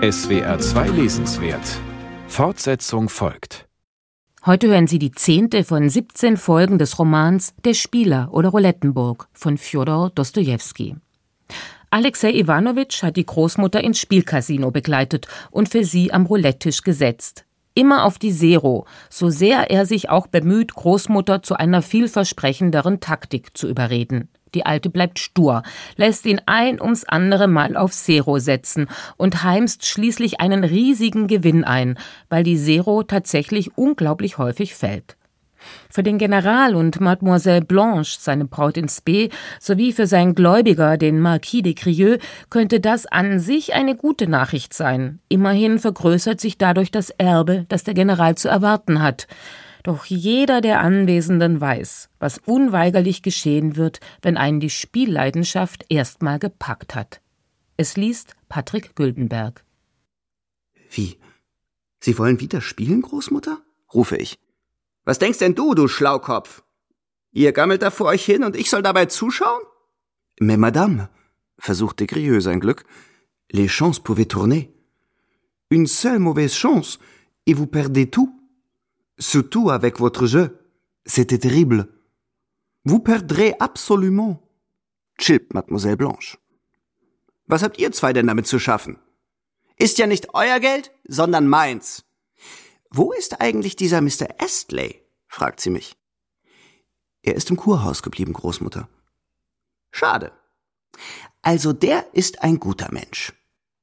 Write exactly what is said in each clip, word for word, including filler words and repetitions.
S W R zwei Lesenswert. Fortsetzung folgt. Heute hören Sie die zehnte von siebzehn Folgen des Romans Der Spieler oder Roulettenburg von Fjodor Dostojewski. Alexej Iwanowitsch hat die Großmutter ins Spielcasino begleitet und für sie am Roulette-Tisch gesetzt. Immer auf die Zero, so sehr er sich auch bemüht, Großmutter zu einer vielversprechenderen Taktik zu überreden. Die Alte bleibt stur, lässt ihn ein ums andere Mal auf Zero setzen und heimst schließlich einen riesigen Gewinn ein, weil die Zero tatsächlich unglaublich häufig fällt. Für den General und Mademoiselle Blanche, seine Braut ins B, sowie für seinen Gläubiger, den Marquis de Grieux, könnte das an sich eine gute Nachricht sein. Immerhin vergrößert sich dadurch das Erbe, das der General zu erwarten hat. Doch jeder der Anwesenden weiß, was unweigerlich geschehen wird, wenn einen die Spielleidenschaft erstmal gepackt hat. Es liest Patrick Güldenberg. Wie? Sie wollen wieder spielen, Großmutter? Rufe ich. Was denkst denn du, du Schlaukopf? Ihr gammelt da vor euch hin und ich soll dabei zuschauen? Mais madame, versuchte Grieux sein Glück, les chances pouvaient tourner. Une seule mauvaise chance, et vous perdez tout. Surtout avec votre jeu. C'était terrible. Vous perdrez absolument. Chillt Mademoiselle Blanche. Was habt ihr zwei denn damit zu schaffen? Ist ja nicht euer Geld, sondern meins. Wo ist eigentlich dieser Mister Astley? Fragt sie mich. Er ist im Kurhaus geblieben, Großmutter. Schade. Also der ist ein guter Mensch.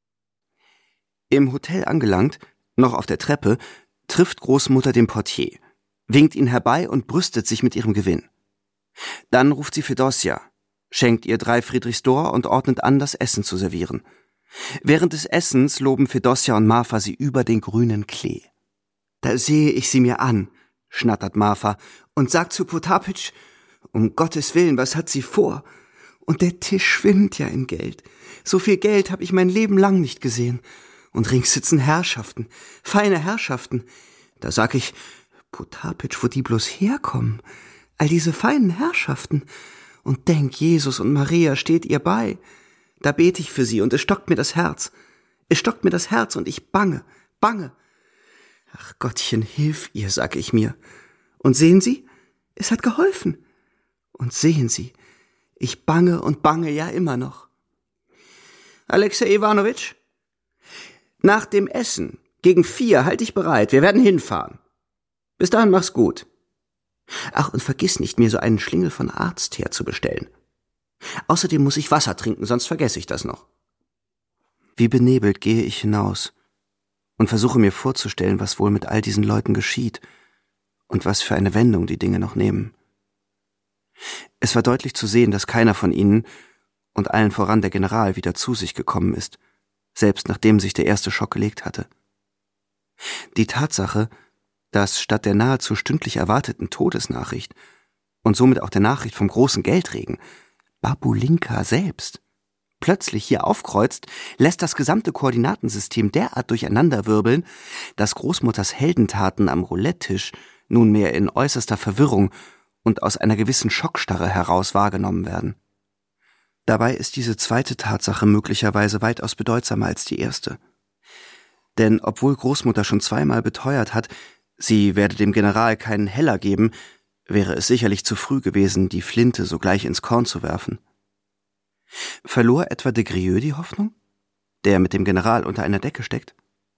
Im Hotel angelangt, noch auf der Treppe, trifft Großmutter den Portier, winkt ihn herbei und brüstet sich mit ihrem Gewinn. Dann ruft sie Fedosja, schenkt ihr drei Friedrichsdor und ordnet an, das Essen zu servieren. Während des Essens loben Fedosja und Marfa sie über den grünen Klee. Da sehe ich sie mir an, schnattert Marfa, und sagt zu Potapitsch, um Gottes Willen, was hat sie vor? Und der Tisch schwimmt ja in Geld. So viel Geld habe ich mein Leben lang nicht gesehen. Und rings sitzen Herrschaften, feine Herrschaften. Da sag ich, Potapitsch, wo die bloß herkommen? All diese feinen Herrschaften. Und denk, Jesus und Maria steht ihr bei. Da bete ich für sie und es stockt mir das Herz. Es stockt mir das Herz und ich bange, bange. Ach Gottchen, hilf ihr, sag ich mir. Und sehen Sie, es hat geholfen. Und sehen Sie, ich bange und bange ja immer noch. Alexej Iwanowitsch? Nach dem Essen, gegen vier, halt dich bereit, wir werden hinfahren. Bis dahin mach's gut. Ach, und vergiss nicht, mir so einen Schlingel von Arzt herzubestellen. Außerdem muss ich Wasser trinken, sonst vergesse ich das noch. Wie benebelt gehe ich hinaus und versuche mir vorzustellen, was wohl mit all diesen Leuten geschieht und was für eine Wendung die Dinge noch nehmen. Es war deutlich zu sehen, dass keiner von ihnen und allen voran der General wieder zu sich gekommen ist, selbst nachdem sich der erste Schock gelegt hatte. Die Tatsache, dass statt der nahezu stündlich erwarteten Todesnachricht und somit auch der Nachricht vom großen Geldregen Babulinka selbst plötzlich hier aufkreuzt, lässt das gesamte Koordinatensystem derart durcheinanderwirbeln, dass Großmutters Heldentaten am Roulette-Tisch nunmehr in äußerster Verwirrung und aus einer gewissen Schockstarre heraus wahrgenommen werden. Dabei ist diese zweite Tatsache möglicherweise weitaus bedeutsamer als die erste. Denn obwohl Großmutter schon zweimal beteuert hat, sie werde dem General keinen Heller geben, wäre es sicherlich zu früh gewesen, die Flinte sogleich ins Korn zu werfen. Verlor etwa de Grieux die Hoffnung, der mit dem General unter einer Decke steckt?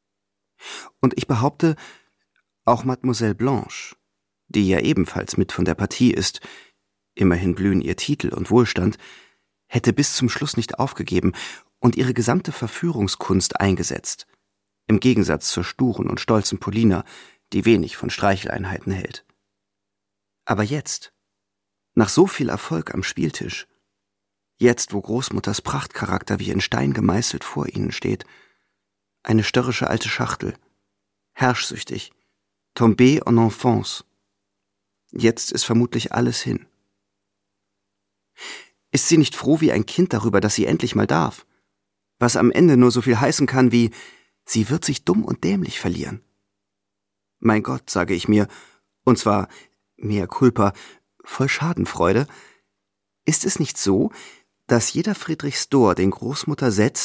Und ich behaupte, auch Mademoiselle Blanche, die ja ebenfalls mit von der Partie ist, immerhin blühen ihr Titel und Wohlstand, hätte bis zum Schluss nicht aufgegeben und ihre gesamte Verführungskunst eingesetzt, im Gegensatz zur sturen und stolzen Polina, die wenig von Streicheleinheiten hält. Aber jetzt, nach so viel Erfolg am Spieltisch, jetzt, wo Großmutters Prachtcharakter wie in Stein gemeißelt vor ihnen steht, eine störrische alte Schachtel, herrschsüchtig, tombée en enfance, jetzt ist vermutlich alles hin. Ist sie nicht froh wie ein Kind darüber, dass sie endlich mal darf? Was am Ende nur so viel heißen kann wie, sie wird sich dumm und dämlich verlieren. Mein Gott, sage ich mir, und zwar, mea culpa, voll Schadenfreude, ist es nicht so, dass jeder Friedrichsdor, den Großmutter setzt,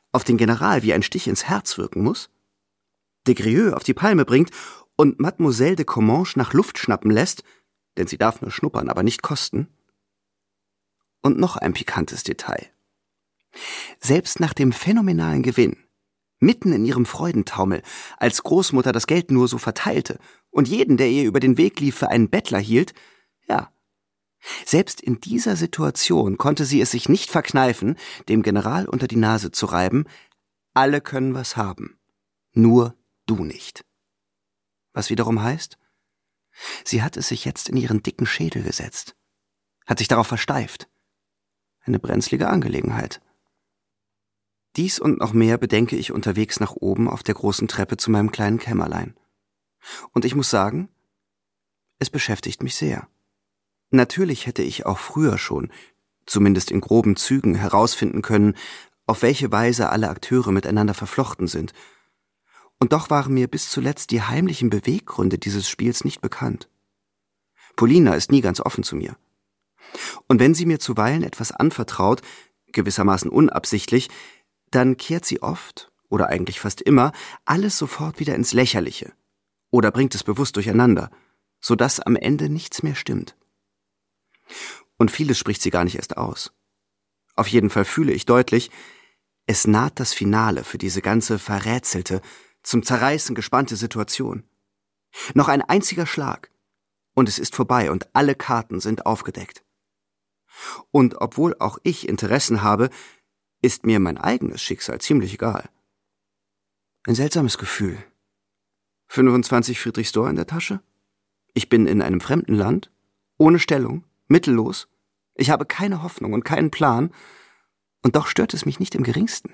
auf den General wie ein Stich ins Herz wirken muss, de Grieux auf die Palme bringt und Mademoiselle de Comminges nach Luft schnappen lässt, denn sie darf nur schnuppern, aber nicht kosten. Und noch ein pikantes Detail. Selbst nach dem phänomenalen Gewinn, mitten in ihrem Freudentaumel, als Großmutter das Geld nur so verteilte und jeden, der ihr über den Weg lief, für einen Bettler hielt, ja, selbst in dieser Situation konnte sie es sich nicht verkneifen, dem General unter die Nase zu reiben: Alle können was haben, nur du nicht. Was wiederum heißt, sie hat es sich jetzt in ihren dicken Schädel gesetzt, hat sich darauf versteift. Eine brenzlige Angelegenheit. Dies und noch mehr bedenke ich unterwegs nach oben auf der großen Treppe zu meinem kleinen Kämmerlein. Und ich muss sagen, es beschäftigt mich sehr. Natürlich hätte ich auch früher schon, zumindest in groben Zügen, herausfinden können, auf welche Weise alle Akteure miteinander verflochten sind. Und doch waren mir bis zuletzt die heimlichen Beweggründe dieses Spiels nicht bekannt. Polina ist nie ganz offen zu mir. Und wenn sie mir zuweilen etwas anvertraut, gewissermaßen unabsichtlich, dann kehrt sie oft, oder eigentlich fast immer, alles sofort wieder ins Lächerliche oder bringt es bewusst durcheinander, sodass am Ende nichts mehr stimmt. Und vieles spricht sie gar nicht erst aus. Auf jeden Fall fühle ich deutlich, es naht das Finale für diese ganze verrätselte, zum Zerreißen gespannte Situation. Noch ein einziger Schlag, und es ist vorbei und alle Karten sind aufgedeckt. Und obwohl auch ich Interessen habe, ist mir mein eigenes Schicksal ziemlich egal. Ein seltsames Gefühl. fünfundzwanzig Friedrichsdor in der Tasche? Ich bin in einem fremden Land, ohne Stellung, mittellos. Ich habe keine Hoffnung und keinen Plan, und doch stört es mich nicht im geringsten.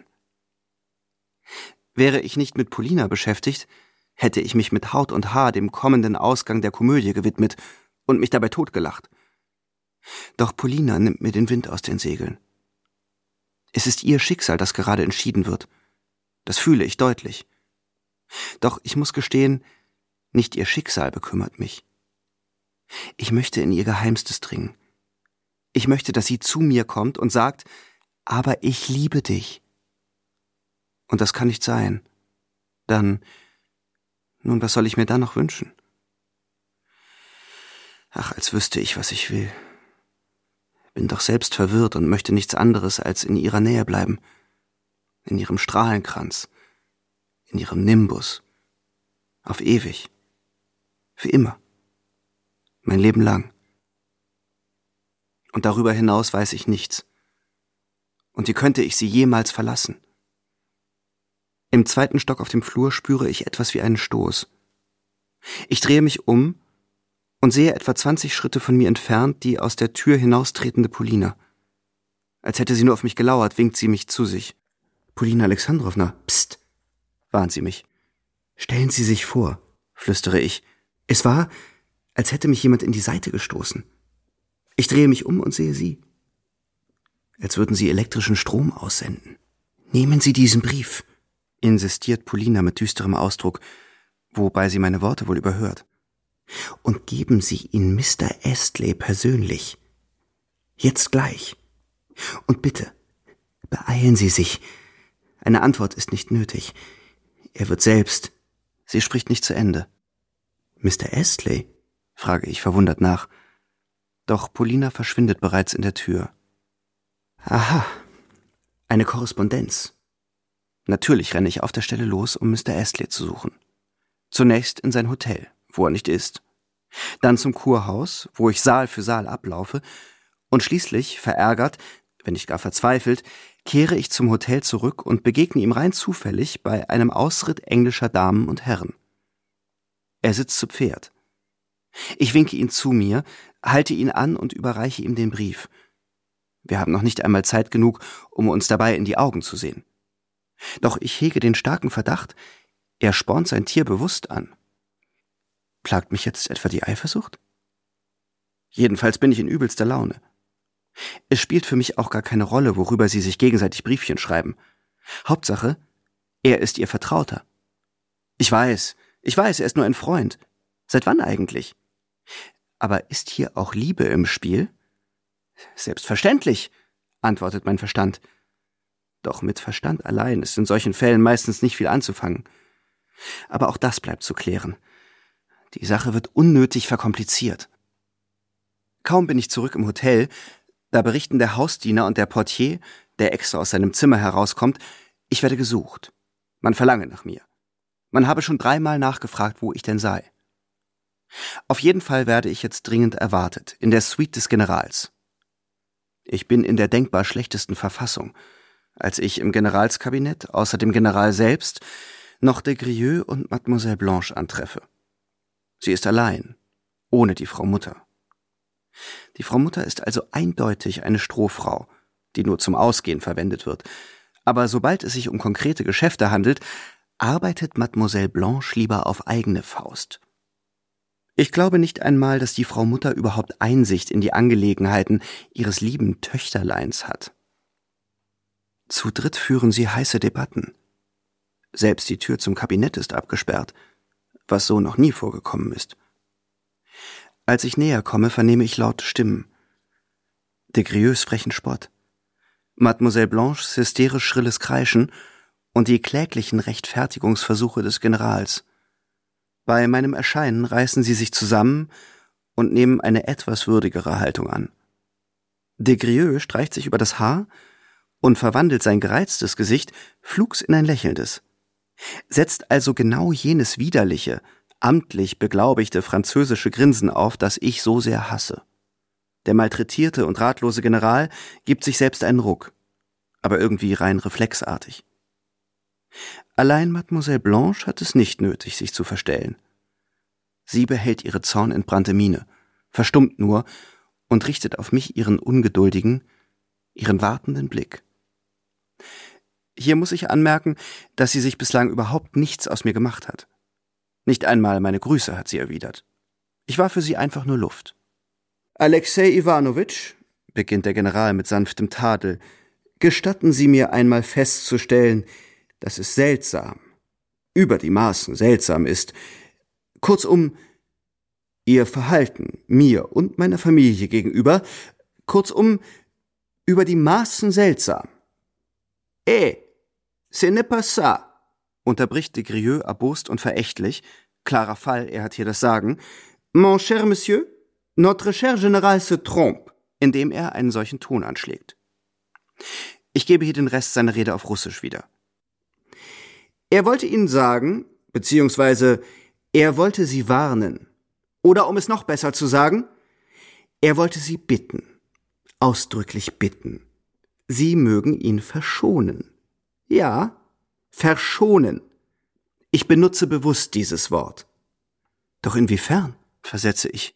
Wäre ich nicht mit Polina beschäftigt, hätte ich mich mit Haut und Haar dem kommenden Ausgang der Komödie gewidmet und mich dabei totgelacht. Doch Polina nimmt mir den Wind aus den Segeln. Es ist ihr Schicksal, das gerade entschieden wird. Das fühle ich deutlich. Doch ich muss gestehen, nicht ihr Schicksal bekümmert mich. Ich möchte in ihr Geheimstes dringen. Ich möchte, dass sie zu mir kommt und sagt: Aber ich liebe dich. Und das kann nicht sein. Dann, nun, was soll ich mir dann noch wünschen? Ach, als wüsste ich, was ich will. Bin doch selbst verwirrt und möchte nichts anderes als in ihrer Nähe bleiben. In ihrem Strahlenkranz. In ihrem Nimbus. Auf ewig. Für immer. Mein Leben lang. Und darüber hinaus weiß ich nichts. Und wie könnte ich sie jemals verlassen? Im zweiten Stock auf dem Flur spüre ich etwas wie einen Stoß. Ich drehe mich um und sehe etwa zwanzig Schritte von mir entfernt die aus der Tür hinaustretende Polina. Als hätte sie nur auf mich gelauert, winkt sie mich zu sich. »Polina Alexandrowna, pst«, warnt sie mich. »Stellen Sie sich vor«, flüstere ich. Es war, als hätte mich jemand in die Seite gestoßen. Ich drehe mich um und sehe sie. Als würden sie elektrischen Strom aussenden. »Nehmen Sie diesen Brief«, insistiert Polina mit düsterem Ausdruck, wobei sie meine Worte wohl überhört. »Und geben Sie ihn Mister Astley persönlich. Jetzt gleich. Und bitte, beeilen Sie sich. Eine Antwort ist nicht nötig. Er wird selbst.« Sie spricht nicht zu Ende. »Mister Astley?«, frage ich verwundert nach. Doch Polina verschwindet bereits in der Tür. Aha, eine Korrespondenz. Natürlich renne ich auf der Stelle los, um Mister Astley zu suchen. Zunächst in sein Hotel, wo er nicht ist. Dann zum Kurhaus, wo ich Saal für Saal ablaufe. Und schließlich, verärgert, wenn nicht gar verzweifelt, kehre ich zum Hotel zurück und begegne ihm rein zufällig bei einem Ausritt englischer Damen und Herren. Er sitzt zu Pferd. Ich winke ihn zu mir, halte ihn an und überreiche ihm den Brief. Wir haben noch nicht einmal Zeit genug, um uns dabei in die Augen zu sehen. Doch ich hege den starken Verdacht, er spornt sein Tier bewusst an. Plagt mich jetzt etwa die Eifersucht? Jedenfalls bin ich in übelster Laune. Es spielt für mich auch gar keine Rolle, worüber sie sich gegenseitig Briefchen schreiben. Hauptsache, er ist ihr Vertrauter. Ich weiß, ich weiß, er ist nur ein Freund. Seit wann eigentlich? Aber ist hier auch Liebe im Spiel? Selbstverständlich, antwortet mein Verstand. Doch mit Verstand allein ist in solchen Fällen meistens nicht viel anzufangen. Aber auch das bleibt zu klären. Die Sache wird unnötig verkompliziert. Kaum bin ich zurück im Hotel, da berichten der Hausdiener und der Portier, der extra aus seinem Zimmer herauskommt, ich werde gesucht. Man verlange nach mir. Man habe schon dreimal nachgefragt, wo ich denn sei. Auf jeden Fall werde ich jetzt dringend erwartet, in der Suite des Generals. Ich bin in der denkbar schlechtesten Verfassung, als ich im Generalskabinett außer dem General selbst noch de Grieux und Mademoiselle Blanche antreffe. Sie ist allein, ohne die Frau Mutter. Die Frau Mutter ist also eindeutig eine Strohfrau, die nur zum Ausgehen verwendet wird. Aber sobald es sich um konkrete Geschäfte handelt, arbeitet Mademoiselle Blanche lieber auf eigene Faust. Ich glaube nicht einmal, dass die Frau Mutter überhaupt Einsicht in die Angelegenheiten ihres lieben Töchterleins hat. Zu dritt führen sie heiße Debatten. Selbst die Tür zum Kabinett ist abgesperrt, was so noch nie vorgekommen ist. Als ich näher komme, vernehme ich laute Stimmen. De Grieux frechen Spott, Mademoiselle Blanches hysterisch schrilles Kreischen und die kläglichen Rechtfertigungsversuche des Generals. Bei meinem Erscheinen reißen sie sich zusammen und nehmen eine etwas würdigere Haltung an. De Grieux streicht sich über das Haar und verwandelt sein gereiztes Gesicht flugs in ein lächelndes, setzt also genau jenes widerliche, amtlich beglaubigte französische Grinsen auf, das ich so sehr hasse. Der malträtierte und ratlose General gibt sich selbst einen Ruck, aber irgendwie rein reflexartig. Allein Mademoiselle Blanche hat es nicht nötig, sich zu verstellen. Sie behält ihre zornentbrannte Miene, verstummt nur und richtet auf mich ihren ungeduldigen, ihren wartenden Blick. Hier muss ich anmerken, dass sie sich bislang überhaupt nichts aus mir gemacht hat. Nicht einmal meine Grüße hat sie erwidert. Ich war für sie einfach nur Luft. »Alexei Iwanowitsch«, beginnt der General mit sanftem Tadel, »gestatten Sie mir einmal festzustellen, dass es seltsam, über die Maßen seltsam ist, kurzum, Ihr Verhalten mir und meiner Familie gegenüber, kurzum, über die Maßen seltsam. Eh, ce n'est pas ça«, unterbricht de Grieux erbost und verächtlich, klarer Fall, er hat hier das Sagen, »Mon cher Monsieur, notre cher Général se trompe«, indem er einen solchen Ton anschlägt. Ich gebe hier den Rest seiner Rede auf Russisch wieder. Er wollte Ihnen sagen, beziehungsweise er wollte Sie warnen, oder um es noch besser zu sagen, er wollte Sie bitten, ausdrücklich bitten, Sie mögen ihn verschonen. Ja, verschonen. Ich benutze bewusst dieses Wort. Doch inwiefern, versetze ich.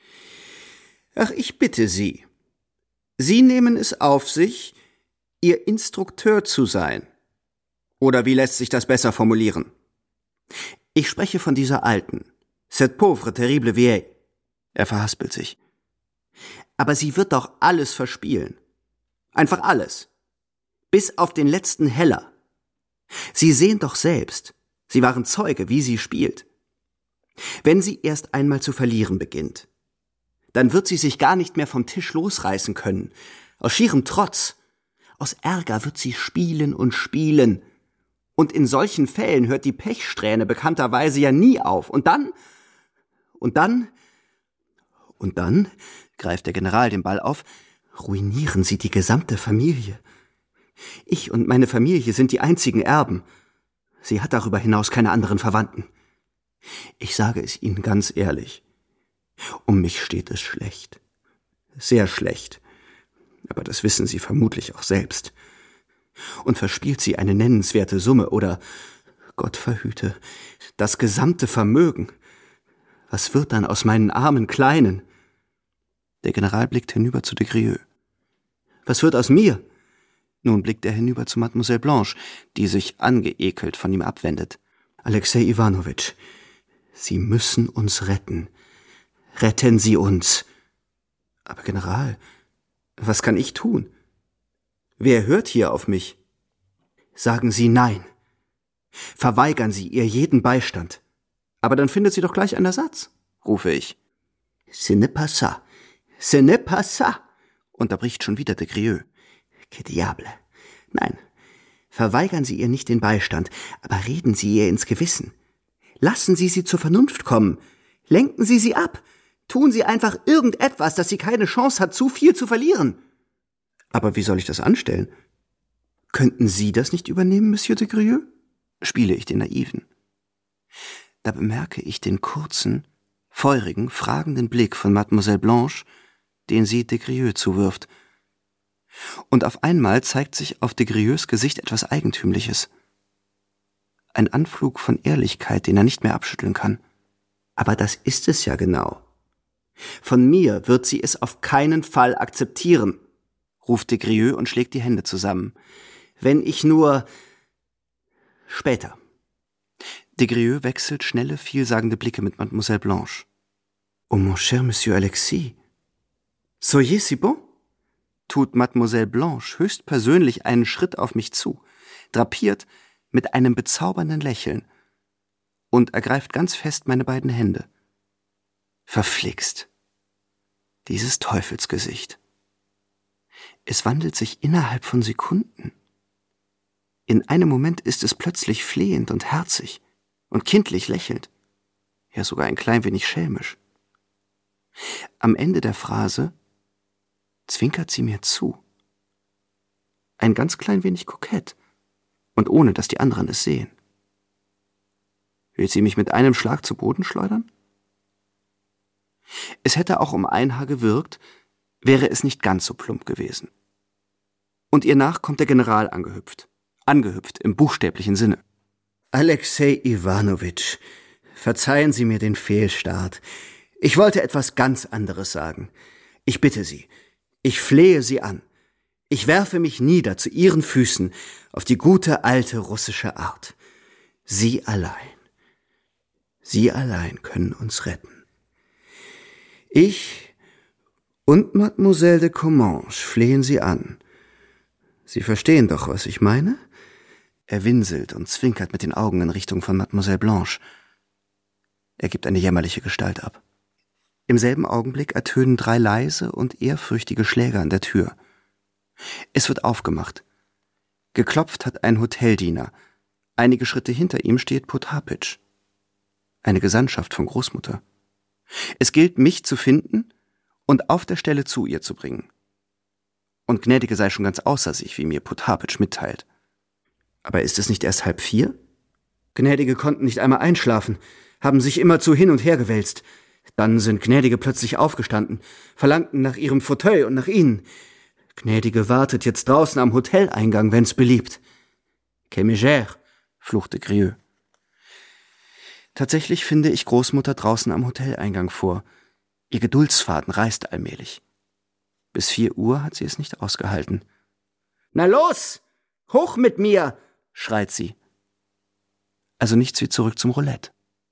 Ach, ich bitte Sie. Sie nehmen es auf sich, Ihr Instrukteur zu sein. Oder wie lässt sich das besser formulieren? Ich spreche von dieser alten, cette pauvre terrible vieille. Er verhaspelt sich. Aber sie wird doch alles verspielen. Einfach alles. Bis auf den letzten Heller. Sie sehen doch selbst, Sie waren Zeuge, wie sie spielt. Wenn sie erst einmal zu verlieren beginnt, dann wird sie sich gar nicht mehr vom Tisch losreißen können. Aus schierem Trotz, aus Ärger wird sie spielen und spielen. Und in solchen Fällen hört die Pechsträhne bekannterweise ja nie auf. Und dann, und dann, und dann, greift der General den Ball auf, ruinieren sie die gesamte Familie. Ich und meine Familie sind die einzigen Erben. Sie hat darüber hinaus keine anderen Verwandten. Ich sage es Ihnen ganz ehrlich. Um mich steht es schlecht. Sehr schlecht. Aber das wissen Sie vermutlich auch selbst. Und verspielt sie eine nennenswerte Summe oder, Gott verhüte, das gesamte Vermögen, was wird dann aus meinen armen Kleinen? Der General blickt hinüber zu de Grieux. Was wird aus mir? Nun blickt er hinüber zu Mademoiselle Blanche, die sich angeekelt von ihm abwendet. Alexei Iwanowitsch, Sie müssen uns retten. Retten Sie uns. Aber General, was kann ich tun? Wer hört hier auf mich? Sagen Sie nein. Verweigern Sie ihr jeden Beistand. Aber dann findet sie doch gleich einen Ersatz, rufe ich. Ce n'est pas ça. Ce n'est pas ça, unterbricht schon wieder de Grieux. Que diable. Nein, Verweigern Sie ihr nicht den Beistand, aber reden Sie ihr ins Gewissen. Lassen Sie sie zur Vernunft kommen. Lenken Sie sie ab. Tun Sie einfach irgendetwas, dass sie keine Chance hat, zu viel zu verlieren. Aber wie soll ich das anstellen? Könnten Sie das nicht übernehmen, Monsieur de Grieux? Spiele ich den Naiven. Da bemerke ich den kurzen, feurigen, fragenden Blick von Mademoiselle Blanche, den sie de Grieux zuwirft. Und auf einmal zeigt sich auf de Grieux Gesicht etwas Eigentümliches. Ein Anflug von Ehrlichkeit, den er nicht mehr abschütteln kann. Aber das ist es ja genau. Von mir wird sie es auf keinen Fall akzeptieren, ruft de Grieux und schlägt die Hände zusammen. Wenn ich nur... Später. De Grieux wechselt schnelle, vielsagende Blicke mit Mademoiselle Blanche. Oh, mon cher Monsieur Alexis, soyez si bon? Tut Mademoiselle Blanche höchstpersönlich einen Schritt auf mich zu, drapiert mit einem bezaubernden Lächeln und ergreift ganz fest meine beiden Hände. Verflixt. Dieses Teufelsgesicht. Es wandelt sich innerhalb von Sekunden. In einem Moment ist es plötzlich flehend und herzig und kindlich lächelnd, ja sogar ein klein wenig schelmisch. Am Ende der Phrase zwinkert sie mir zu. Ein ganz klein wenig kokett und ohne, dass die anderen es sehen. Will sie mich mit einem Schlag zu Boden schleudern? Es hätte auch um ein Haar gewirkt, wäre es nicht ganz so plump gewesen. Und ihr nach kommt der General angehüpft. Angehüpft im buchstäblichen Sinne. Alexei Iwanowitsch, verzeihen Sie mir den Fehlstart. Ich wollte etwas ganz anderes sagen. Ich bitte Sie, ich flehe Sie an. Ich werfe mich nieder zu Ihren Füßen auf die gute alte russische Art. Sie allein, Sie allein können uns retten. Ich und Mademoiselle de Comminges flehen Sie an. Sie verstehen doch, was ich meine? Er winselt und zwinkert mit den Augen in Richtung von Mademoiselle Blanche. Er gibt eine jämmerliche Gestalt ab. Im selben Augenblick ertönen drei leise und ehrfürchtige Schläge an der Tür. Es wird aufgemacht. Geklopft hat ein Hoteldiener. Einige Schritte hinter ihm steht Potapitch. Eine Gesandtschaft von Großmutter. Es gilt, mich zu finden und auf der Stelle zu ihr zu bringen. Und Gnädige sei schon ganz außer sich, wie mir Potapitch mitteilt. Aber ist es nicht erst halb vier? Gnädige konnten nicht einmal einschlafen, haben sich immerzu hin und her gewälzt. Dann sind Gnädige plötzlich aufgestanden, verlangten nach ihrem Fauteuil und nach Ihnen. Gnädige wartet jetzt draußen am Hoteleingang, wenn's beliebt. Que mégère, fluchte Grieux. Tatsächlich finde ich Großmutter draußen am Hoteleingang vor. Ihr Geduldsfaden reißt allmählich. Bis vier Uhr hat sie es nicht ausgehalten. »Na los! Hoch mit mir!« schreit sie. Also nichts wie zurück zum Roulette.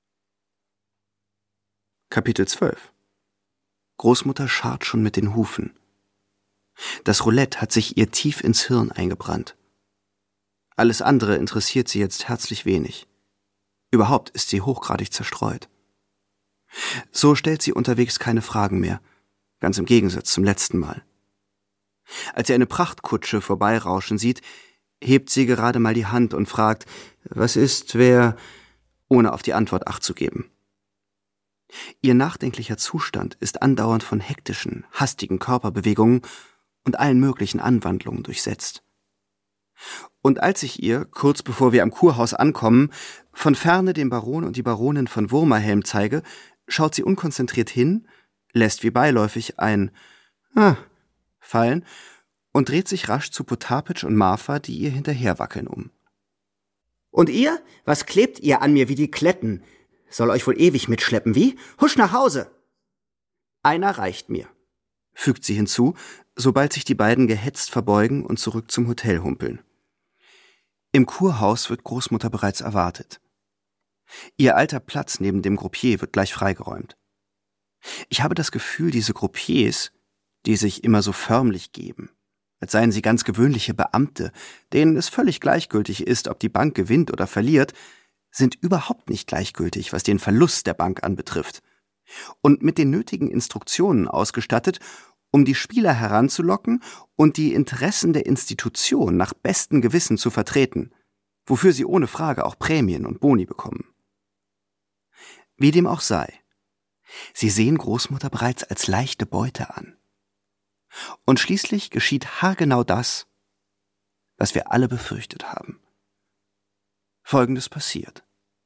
Kapitel zwölf. Großmutter scharrt schon mit den Hufen. Das Roulette hat sich ihr tief ins Hirn eingebrannt. Alles andere interessiert sie jetzt herzlich wenig. Überhaupt ist sie hochgradig zerstreut. So stellt sie unterwegs keine Fragen mehr, ganz im Gegensatz zum letzten Mal. Als sie eine Prachtkutsche vorbeirauschen sieht, hebt sie gerade mal die Hand und fragt, was ist, wer, ohne auf die Antwort Acht zu geben. Ihr nachdenklicher Zustand ist andauernd von hektischen, hastigen Körperbewegungen und allen möglichen Anwandlungen durchsetzt. Und als ich ihr, kurz bevor wir am Kurhaus ankommen, von Ferne den Baron und die Baronin von Wurmerhelm zeige, schaut sie unkonzentriert hin, lässt wie beiläufig ein »Ah« fallen und dreht sich rasch zu Potapitch und Marfa, die ihr hinterherwackeln, um. »Und ihr? Was klebt ihr an mir wie die Kletten? Soll euch wohl ewig mitschleppen, wie? Husch nach Hause!« »Einer reicht mir«, fügt sie hinzu, sobald sich die beiden gehetzt verbeugen und zurück zum Hotel humpeln. Im Kurhaus wird Großmutter bereits erwartet. Ihr alter Platz neben dem Gruppier wird gleich freigeräumt. Ich habe das Gefühl, diese Gruppiers, die sich immer so förmlich geben, als seien sie ganz gewöhnliche Beamte, denen es völlig gleichgültig ist, ob die Bank gewinnt oder verliert, sind überhaupt nicht gleichgültig, was den Verlust der Bank anbetrifft, und mit den nötigen Instruktionen ausgestattet, um die Spieler heranzulocken und die Interessen der Institution nach bestem Gewissen zu vertreten, wofür sie ohne Frage auch Prämien und Boni bekommen. Wie dem auch sei, sie sehen Großmutter bereits als leichte Beute an. Und schließlich geschieht haargenau das, was wir alle befürchtet haben. Folgendes passiert.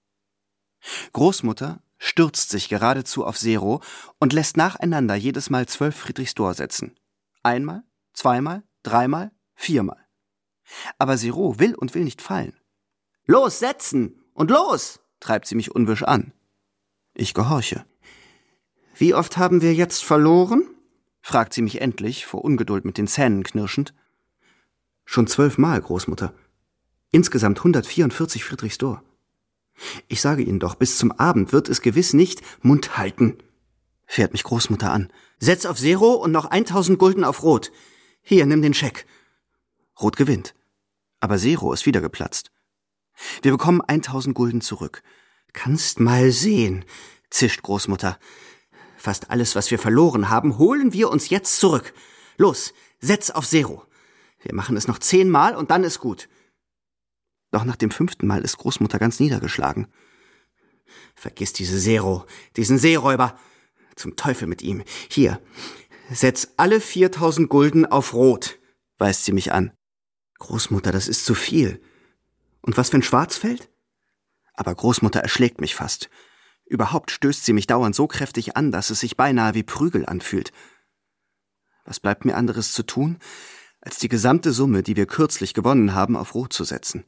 Großmutter stürzt sich geradezu auf Sero und lässt nacheinander jedes Mal zwölf Friedrichsdor setzen. Einmal, zweimal, dreimal, viermal. Aber Sero will und will nicht fallen. »Los, setzen! Und los!« treibt sie mich unwirsch an. Ich gehorche. »Wie oft haben wir jetzt verloren?« fragt sie mich endlich, vor Ungeduld mit den Zähnen knirschend. »Schon zwölfmal, Großmutter. Insgesamt hundertvierundvierzig Friedrichsdor. Ich sage Ihnen doch, bis zum Abend wird es gewiss nicht Mund halten«, fährt mich Großmutter an. »Setz auf Sero und noch eintausend Gulden auf Rot. Hier, nimm den Scheck.« Rot gewinnt. Aber Sero ist wieder geplatzt. Wir bekommen eintausend Gulden zurück. »Kannst mal sehen«, zischt Großmutter. »Fast alles, was wir verloren haben, holen wir uns jetzt zurück. Los, setz auf Sero. Wir machen es noch zehnmal und dann ist gut.« Doch nach dem fünften Mal ist Großmutter ganz niedergeschlagen. »Vergiss diese Sero, diesen Seeräuber. Zum Teufel mit ihm. Hier, setz alle viertausend Gulden auf Rot«, weist sie mich an. »Großmutter, das ist zu viel. Und was, wenn schwarz fällt?« Aber Großmutter erschlägt mich fast. Überhaupt stößt sie mich dauernd so kräftig an, dass es sich beinahe wie Prügel anfühlt. Was bleibt mir anderes zu tun, als die gesamte Summe, die wir kürzlich gewonnen haben, auf Rot zu setzen?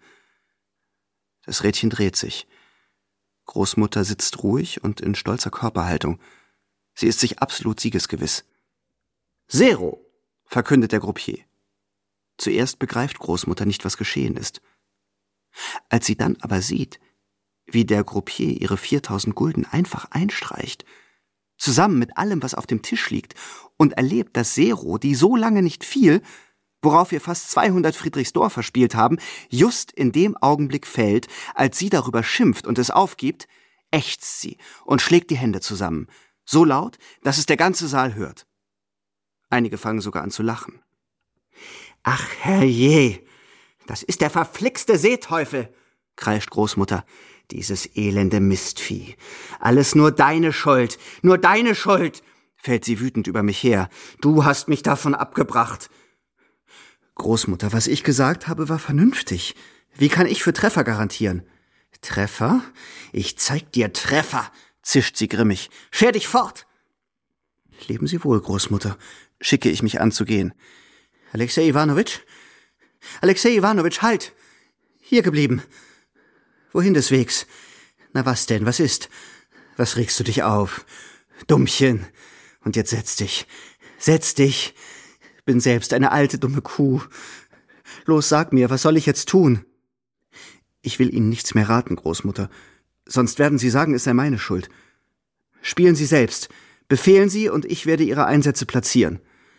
Das Rädchen dreht sich. Großmutter sitzt ruhig und in stolzer Körperhaltung. Sie ist sich absolut siegesgewiss. »Sero«, verkündet der Gruppier. Zuerst begreift Großmutter nicht, was geschehen ist. Als sie dann aber sieht, wie der Gruppier ihre viertausend Gulden einfach einstreicht, zusammen mit allem, was auf dem Tisch liegt, und erlebt, dass Sero, die so lange nicht fiel, worauf wir fast zweihundert Friedrichsdor verspielt haben, just in dem Augenblick fällt, als sie darüber schimpft und es aufgibt, ächzt sie und schlägt die Hände zusammen, so laut, dass es der ganze Saal hört. Einige fangen sogar an zu lachen. »Ach, herrje, das ist der verflixte Seeteufel«, kreischt Großmutter. »Dieses elende Mistvieh. Alles nur deine Schuld, nur deine Schuld«, fällt sie wütend über mich her. »Du hast mich davon abgebracht.« »Großmutter, was ich gesagt habe, war vernünftig. Wie kann ich für Treffer garantieren?« »Treffer? Ich zeig dir Treffer«, zischt sie grimmig. »Scher dich fort!« »Leben Sie wohl, Großmutter«, schicke ich mich an zu gehen. »Alexej Iwanowitsch? Alexej Iwanowitsch, halt! Hier geblieben. Wohin des Wegs? Na was denn, was ist? Was regst du dich auf? Dummchen. Und jetzt setz dich. Setz dich. Bin selbst eine alte, dumme Kuh. Los, sag mir, was soll ich jetzt tun?« »Ich will Ihnen nichts mehr raten, Großmutter. Sonst werden Sie sagen, es sei meine Schuld. Spielen Sie selbst. Befehlen Sie, und ich werde Ihre Einsätze platzieren.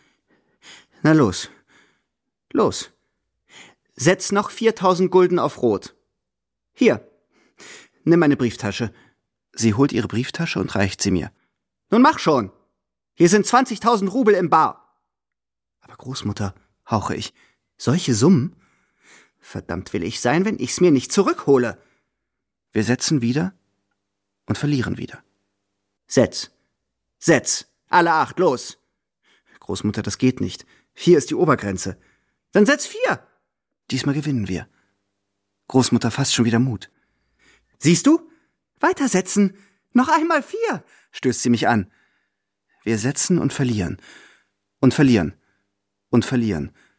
Na los. Los. Setz noch viertausend Gulden auf Rot. Hier, nimm meine Brieftasche.« Sie holt ihre Brieftasche und reicht sie mir. »Nun mach schon. Hier sind zwanzigtausend Rubel im Bar.« »Aber Großmutter«, hauche ich, »solche Summen? Verdammt will ich sein, wenn ich's mir nicht zurückhole.« Wir setzen wieder und verlieren wieder. »Setz. Setz. Alle acht, los.« »Großmutter, das geht nicht. Vier ist die Obergrenze.« »Dann setz vier.« Diesmal gewinnen wir. Großmutter fasst schon wieder Mut. »Siehst du? Weitersetzen. Noch einmal vier«, stößt sie mich an. Wir setzen und verlieren. Und verlieren. Und verlieren.